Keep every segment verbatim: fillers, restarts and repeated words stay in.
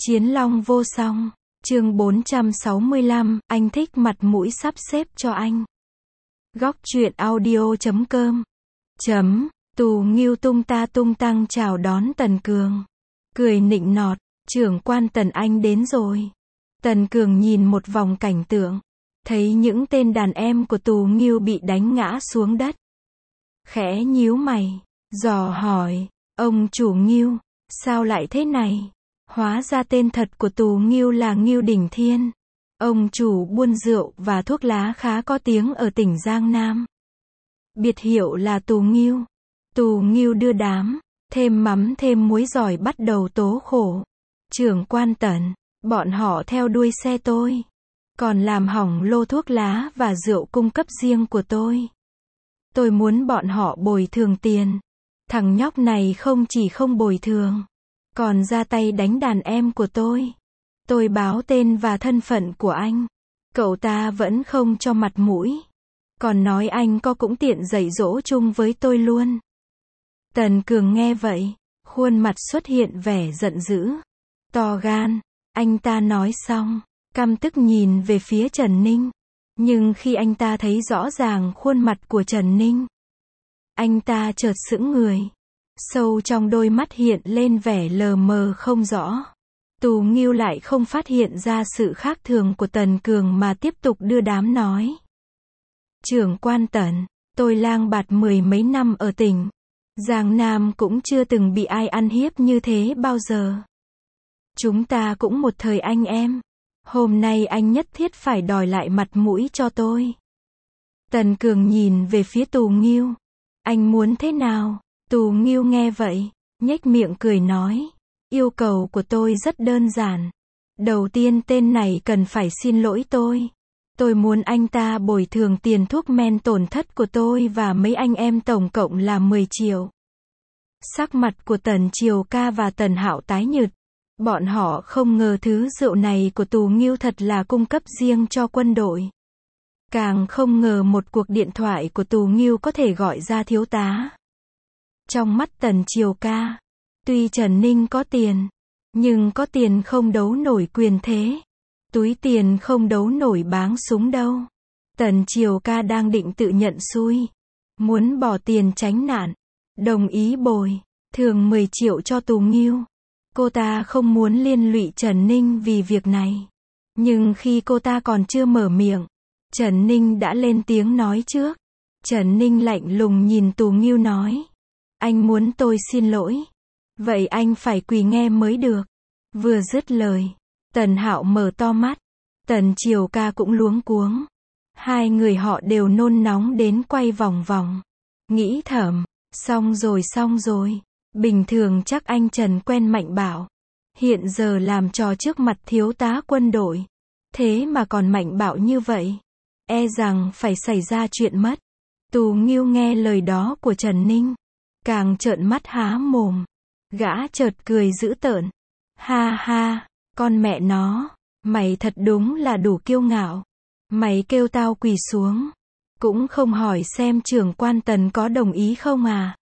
Chiến long vô song. Chương bốn trăm sáu mươi lăm, anh thích mặt mũi sắp xếp cho anh. Góc truyện audio chấm com. Chấm, Tù Nghiêu tung ta tung tăng chào đón Tần Cường. Cười nịnh nọt, trưởng quan Tần anh đến rồi. Tần Cường nhìn một vòng cảnh tượng, thấy những tên đàn em của Tù Nghiêu bị đánh ngã xuống đất. Khẽ nhíu mày, dò hỏi, ông chủ Nghiêu, sao lại thế này? Hóa ra tên thật của Tù Nghiêu là Nghiêu Đình Thiên. Ông chủ buôn rượu và thuốc lá khá có tiếng ở tỉnh Giang Nam. Biệt hiệu là Tù Nghiêu. Tù Nghiêu đưa đám, thêm mắm thêm muối giỏi bắt đầu tố khổ. Trưởng quan Tần, bọn họ theo đuôi xe tôi. Còn làm hỏng lô thuốc lá và rượu cung cấp riêng của tôi. Tôi muốn bọn họ bồi thường tiền. Thằng nhóc này không chỉ không bồi thường, còn ra tay đánh đàn em của tôi. Tôi báo tên và thân phận của anh. Cậu ta vẫn không cho mặt mũi. Còn nói anh có cũng tiện dạy dỗ chung với tôi luôn. Tần Cường nghe vậy, khuôn mặt xuất hiện vẻ giận dữ. To gan, anh ta nói xong, căm tức nhìn về phía Trần Ninh. Nhưng khi anh ta thấy rõ ràng khuôn mặt của Trần Ninh, anh ta chợt sững người. Sâu trong đôi mắt hiện lên vẻ lờ mờ không rõ. Tù Nghiêu lại không phát hiện ra sự khác thường của Tần Cường mà tiếp tục đưa đám nói. Trưởng quan Tần, tôi lang bạt mười mấy năm ở tỉnh Giang Nam cũng chưa từng bị ai ăn hiếp như thế bao giờ. Chúng ta cũng một thời anh em. Hôm nay anh nhất thiết phải đòi lại mặt mũi cho tôi. Tần Cường nhìn về phía Tù Nghiêu. Anh muốn thế nào? Tù Nghiêu nghe vậy, nhếch miệng cười nói. Yêu cầu của tôi rất đơn giản. Đầu tiên tên này cần phải xin lỗi tôi. Tôi muốn anh ta bồi thường tiền thuốc men tổn thất của tôi và mấy anh em tổng cộng là mười triệu. Sắc mặt của Tần Triều Ca và Tần Hạo tái nhợt. Bọn họ không ngờ thứ rượu này của Tù Nghiêu thật là cung cấp riêng cho quân đội. Càng không ngờ một cuộc điện thoại của Tù Nghiêu có thể gọi ra thiếu tá. Trong mắt Tần Triều Ca, tuy Trần Ninh có tiền, nhưng có tiền không đấu nổi quyền thế. Túi tiền không đấu nổi báng súng đâu. Tần Triều Ca đang định tự nhận xui, muốn bỏ tiền tránh nạn, đồng ý bồi thường mười triệu cho Tù Nghiêu. Cô ta không muốn liên lụy Trần Ninh vì việc này. Nhưng khi cô ta còn chưa mở miệng, Trần Ninh đã lên tiếng nói trước. Trần Ninh lạnh lùng nhìn Tù Nghiêu nói. Anh muốn tôi xin lỗi. Vậy anh phải quỳ nghe mới được. Vừa dứt lời, Tần Hạo mở to mắt. Tần Triều Ca cũng luống cuống. Hai người họ đều nôn nóng đến quay vòng vòng. Nghĩ thầm, xong rồi xong rồi. Bình thường chắc anh Trần quen Mạnh Bảo. Hiện giờ làm trò trước mặt thiếu tá quân đội. Thế mà còn Mạnh Bảo như vậy. E rằng phải xảy ra chuyện mất. Tù Nghiêu nghe lời đó của Trần Ninh, càng trợn mắt há mồm. Gã chợt cười dữ tợn. Ha ha, con mẹ nó, mày thật đúng là đủ kiêu ngạo. Mày kêu tao quỳ xuống, cũng không hỏi xem trưởng quan Tần có đồng ý không à?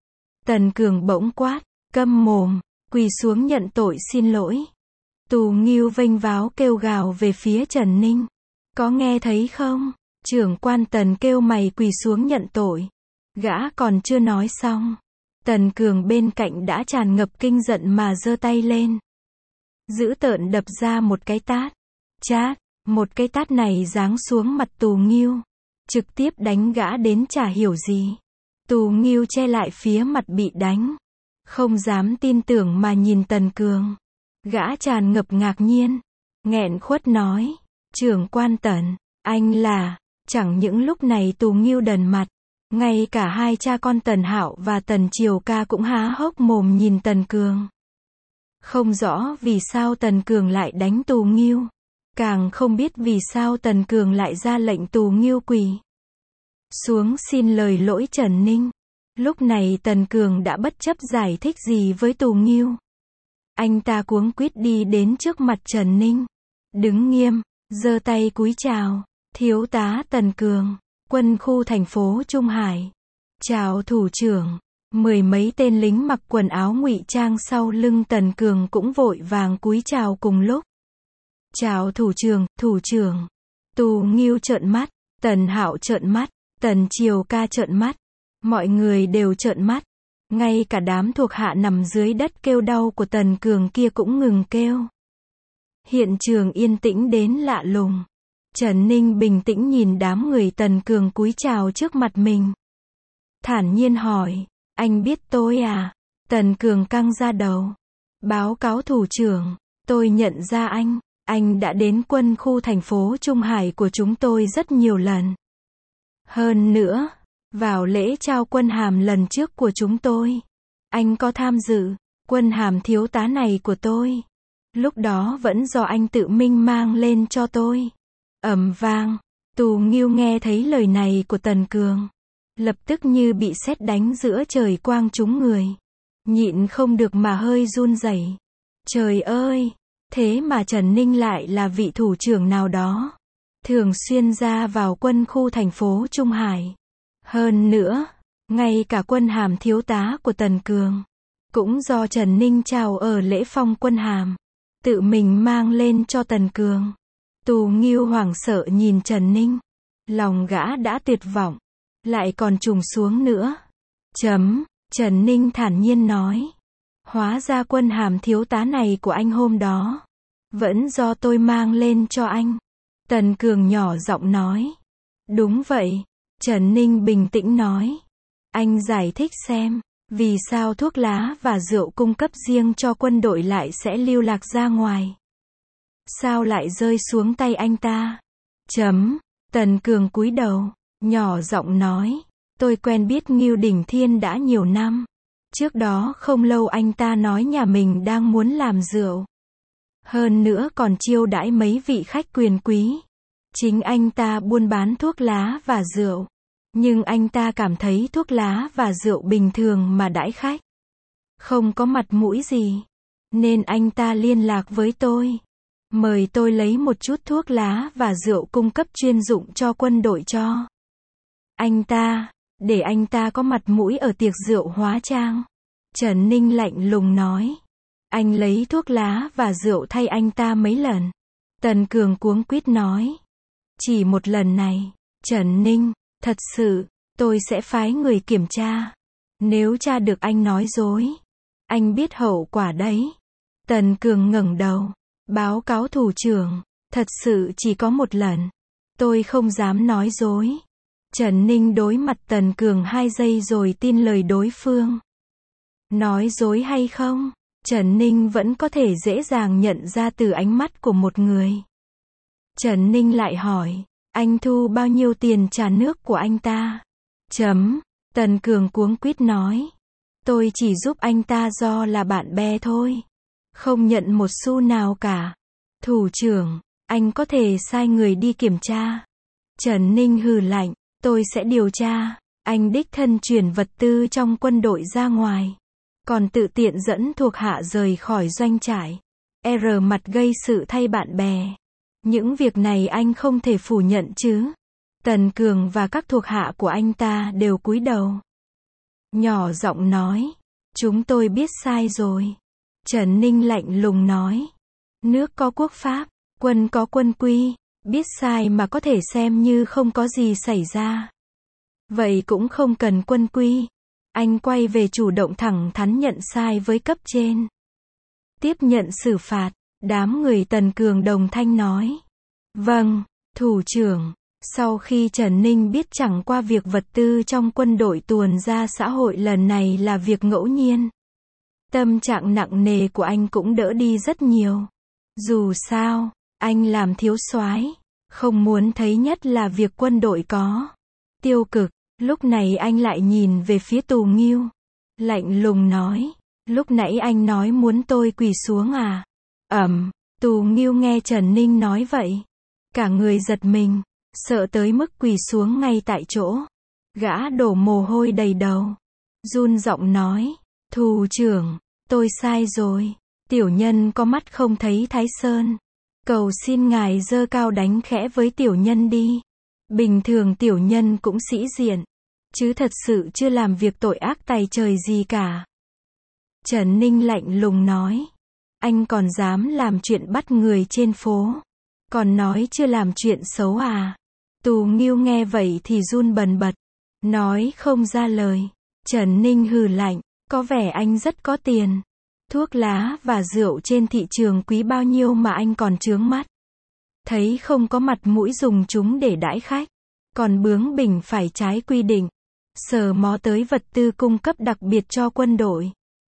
Tần Cường bỗng quát, câm mồm, quỳ xuống nhận tội xin lỗi. Tù Nghiêu vênh váo kêu gào về phía Trần Ninh. Có nghe thấy không? Trưởng quan Tần kêu mày quỳ xuống nhận tội. Gã còn chưa nói xong, Tần Cường bên cạnh đã tràn ngập kinh giận mà giơ tay lên. Dữ tợn đập ra một cái tát. Chát, một cái tát này giáng xuống mặt Tù Nghiêu, trực tiếp đánh gã đến chả hiểu gì. Tù Nghiêu che lại phía mặt bị đánh, không dám tin tưởng mà nhìn Tần Cường. Gã tràn ngập ngạc nhiên, nghẹn khuất nói, trưởng quan Tần, anh là... Chẳng những lúc này Tù Nghiêu đần mặt, ngay cả hai cha con Tần Hạo và Tần Triều Ca cũng há hốc mồm nhìn Tần Cường. Không rõ vì sao Tần Cường lại đánh Tù Nghiêu, càng không biết vì sao Tần Cường lại ra lệnh Tù Nghiêu quỳ xuống xin lời lỗi Trần Ninh. Lúc này Tần Cường đã bất chấp giải thích gì với Tù Nghiêu. Anh ta cuống quýt đi đến trước mặt Trần Ninh, đứng nghiêm, giơ tay cúi chào. Thiếu tá Tần Cường, quân khu thành phố Trung Hải. Chào thủ trưởng. Mười mấy tên lính mặc quần áo ngụy trang sau lưng Tần Cường cũng vội vàng cúi chào cùng lúc. Chào thủ trưởng, thủ trưởng. Tù Nghiêu trợn mắt, Tần Hạo trợn mắt, Tần Triều Ca trợn mắt. Mọi người đều trợn mắt. Ngay cả đám thuộc hạ nằm dưới đất kêu đau của Tần Cường kia cũng ngừng kêu. Hiện trường yên tĩnh đến lạ lùng. Trần Ninh bình tĩnh nhìn đám người Tần Cường cúi chào trước mặt mình. Thản nhiên hỏi, anh biết tôi à? Tần Cường căng ra đầu. Báo cáo thủ trưởng, tôi nhận ra anh. Anh đã đến quân khu thành phố Trung Hải của chúng tôi rất nhiều lần. Hơn nữa, vào lễ trao quân hàm lần trước của chúng tôi, anh có tham dự. Quân hàm thiếu tá này của tôi, lúc đó vẫn do anh tự mình mang lên cho tôi. Ầm vang, Tù Nghiêu nghe thấy lời này của Tần Cường, lập tức như bị sét đánh giữa trời quang trúng người. Nhịn không được mà hơi run rẩy. Trời ơi, thế mà Trần Ninh lại là vị thủ trưởng nào đó, thường xuyên ra vào quân khu thành phố Trung Hải. Hơn nữa, ngay cả quân hàm thiếu tá của Tần Cường, cũng do Trần Ninh trao ở lễ phong quân hàm, tự mình mang lên cho Tần Cường. Tù Nghiêu hoảng sợ nhìn Trần Ninh. Lòng gã đã tuyệt vọng, lại còn trùng xuống nữa. Chấm, Trần Ninh thản nhiên nói. Hóa ra quân hàm thiếu tá này của anh hôm đó, vẫn do tôi mang lên cho anh. Tần Cường nhỏ giọng nói. Đúng vậy, Trần Ninh bình tĩnh nói. Anh giải thích xem, vì sao thuốc lá và rượu cung cấp riêng cho quân đội lại sẽ lưu lạc ra ngoài? Sao lại rơi xuống tay anh ta? Chấm, Tần Cường cúi đầu, nhỏ giọng nói. Tôi quen biết Ngưu Đình Thiên đã nhiều năm. Trước đó không lâu anh ta nói nhà mình đang muốn làm rượu. Hơn nữa còn chiêu đãi mấy vị khách quyền quý. Chính anh ta buôn bán thuốc lá và rượu. Nhưng anh ta cảm thấy thuốc lá và rượu bình thường mà đãi khách, không có mặt mũi gì. Nên anh ta liên lạc với tôi, mời tôi lấy một chút thuốc lá và rượu cung cấp chuyên dụng cho quân đội cho anh ta, để anh ta có mặt mũi ở tiệc rượu hóa trang. Trần Ninh lạnh lùng nói. Anh lấy thuốc lá và rượu thay anh ta mấy lần? Tần Cường cuống quýt nói. Chỉ một lần này. Trần Ninh, thật sự, tôi sẽ phái người kiểm tra. Nếu tra được anh nói dối, anh biết hậu quả đấy. Tần Cường ngẩng đầu. Báo cáo thủ trưởng, thật sự chỉ có một lần. Tôi không dám nói dối. Trần Ninh đối mặt Tần Cường hai giây rồi tin lời đối phương. Nói dối hay không, Trần Ninh vẫn có thể dễ dàng nhận ra từ ánh mắt của một người. Trần Ninh lại hỏi, anh thu bao nhiêu tiền trả nước của anh ta? Chấm, Tần Cường cuống quýt nói. Tôi chỉ giúp anh ta do là bạn bè thôi. Không nhận một xu nào cả. Thủ trưởng, anh có thể sai người đi kiểm tra. Trần Ninh hừ lạnh, tôi sẽ điều tra. Anh đích thân chuyển vật tư trong quân đội ra ngoài, còn tự tiện dẫn thuộc hạ rời khỏi doanh trại. R mặt gây sự thay bạn bè. Những việc này anh không thể phủ nhận chứ? Tần Cường và các thuộc hạ của anh ta đều cúi đầu. Nhỏ giọng nói. Chúng tôi biết sai rồi. Trần Ninh lạnh lùng nói. Nước có quốc pháp, quân có quân quy. Biết sai mà có thể xem như không có gì xảy ra. Vậy cũng không cần quân quy. Anh quay về chủ động thẳng thắn nhận sai với cấp trên. Tiếp nhận xử phạt. Đám người Tần Cường đồng thanh nói. Vâng, thủ trưởng. Sau khi Trần Ninh biết chẳng qua việc vật tư trong quân đội tuồn ra xã hội lần này là việc ngẫu nhiên, tâm trạng nặng nề của anh cũng đỡ đi rất nhiều. Dù sao, anh làm thiếu soái, không muốn thấy nhất là việc quân đội có tiêu cực. Lúc này anh lại nhìn về phía Tù Nghiêu, lạnh lùng nói. Lúc nãy anh nói muốn tôi quỳ xuống à? Ẩm, Tù Nghiêu nghe Trần Ninh nói vậy, cả người giật mình, sợ tới mức quỳ xuống ngay tại chỗ. Gã đổ mồ hôi đầy đầu, run giọng nói. Thủ trưởng, tôi sai rồi. Tiểu nhân có mắt không thấy Thái Sơn. Cầu xin ngài giơ cao đánh khẽ với tiểu nhân đi. Bình thường tiểu nhân cũng sĩ diện, chứ thật sự chưa làm việc tội ác tày trời gì cả. Trần Ninh lạnh lùng nói. Anh còn dám làm chuyện bắt người trên phố. Còn nói chưa làm chuyện xấu à? Tù Nghiêu nghe vậy thì run bần bật. Nói không ra lời. Trần Ninh hừ lạnh. Có vẻ anh rất có tiền. Thuốc lá và rượu trên thị trường quý bao nhiêu mà anh còn chướng mắt. Thấy không có mặt mũi dùng chúng để đãi khách. Còn bướng bỉnh phải trái quy định. Sờ mó tới vật tư cung cấp đặc biệt cho quân đội.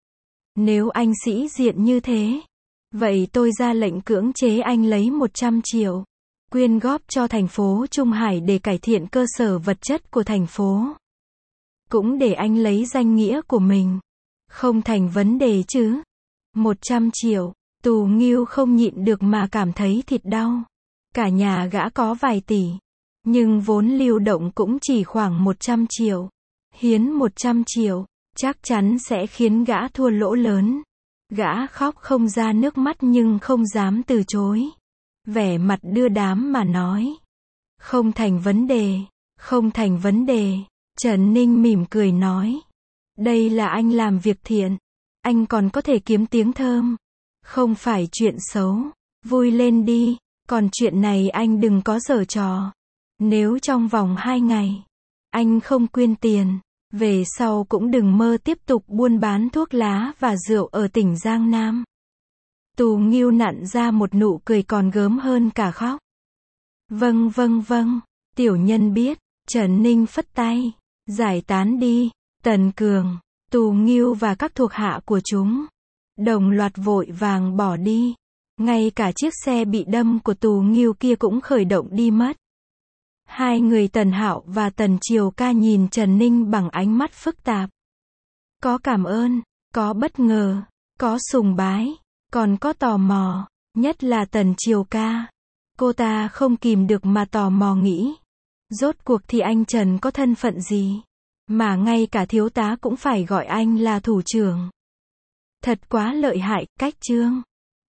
Nếu anh sĩ diện như thế, vậy tôi ra lệnh cưỡng chế anh lấy một trăm triệu. Quyên góp cho thành phố Trung Hải để cải thiện cơ sở vật chất của thành phố. Cũng để anh lấy danh nghĩa của mình. Không thành vấn đề chứ. một trăm triệu, Tù Nghiêu không nhịn được mà cảm thấy thịt đau. Cả nhà gã có vài tỷ. Nhưng vốn lưu động cũng chỉ khoảng một trăm triệu. Hiến một trăm triệu, chắc chắn sẽ khiến gã thua lỗ lớn. Gã khóc không ra nước mắt nhưng không dám từ chối. Vẻ mặt đưa đám mà nói. Không thành vấn đề, không thành vấn đề. Trần Ninh mỉm cười nói. Đây là anh làm việc thiện. Anh còn có thể kiếm tiếng thơm. Không phải chuyện xấu. Vui lên đi. Còn chuyện này anh đừng có giở trò. Nếu trong vòng hai ngày, anh không quyên tiền, về sau cũng đừng mơ tiếp tục buôn bán thuốc lá và rượu ở tỉnh Giang Nam. Tù Nghiêu nặn ra một nụ cười còn gớm hơn cả khóc. Vâng vâng vâng, tiểu nhân biết. Trần Ninh phất tay. Giải tán đi. Tần Cường, Tù Nghiêu và các thuộc hạ của chúng đồng loạt vội vàng bỏ đi. Ngay cả chiếc xe bị đâm của Tù Nghiêu kia cũng khởi động đi mất. Hai người Tần Hạo và Tần Triều Ca nhìn Trần Ninh bằng ánh mắt phức tạp. Có cảm ơn, có bất ngờ, có sùng bái, còn có tò mò, nhất là Tần Triều Ca. Cô ta không kìm được mà tò mò nghĩ. Rốt cuộc thì anh Trần có thân phận gì? Mà ngay cả thiếu tá cũng phải gọi anh là thủ trưởng. Thật quá lợi hại, cách chương.